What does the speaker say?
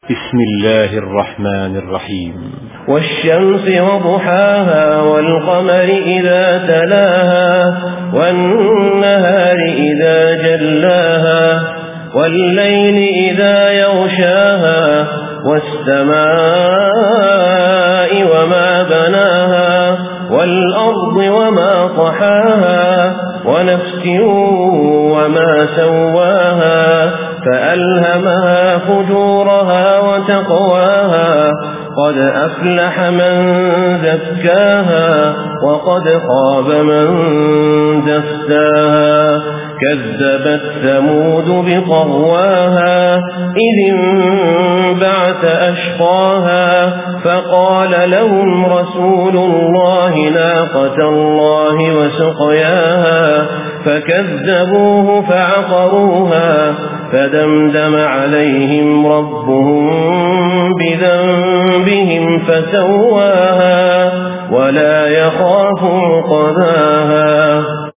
بسم الله الرحمن الرحيم. والشمس وضحاها والقمر إذا تلاها والنهار إذا جلاها والليل إذا يغشاها والسماء وما بناها والأرض وما طحاها ونفس وما سواها فألهمها فجورها وتقواها قد أفلح من زكاها وقد خاب من دساها كذبت ثمود بطغواها إذ انبعث أشقاها فقال لهم رسول الله ناقة الله وسقياها فكذبوه فعقروها فدمدم عليهم ربهم بذنبهم فسواها ولا يخاف عقباها.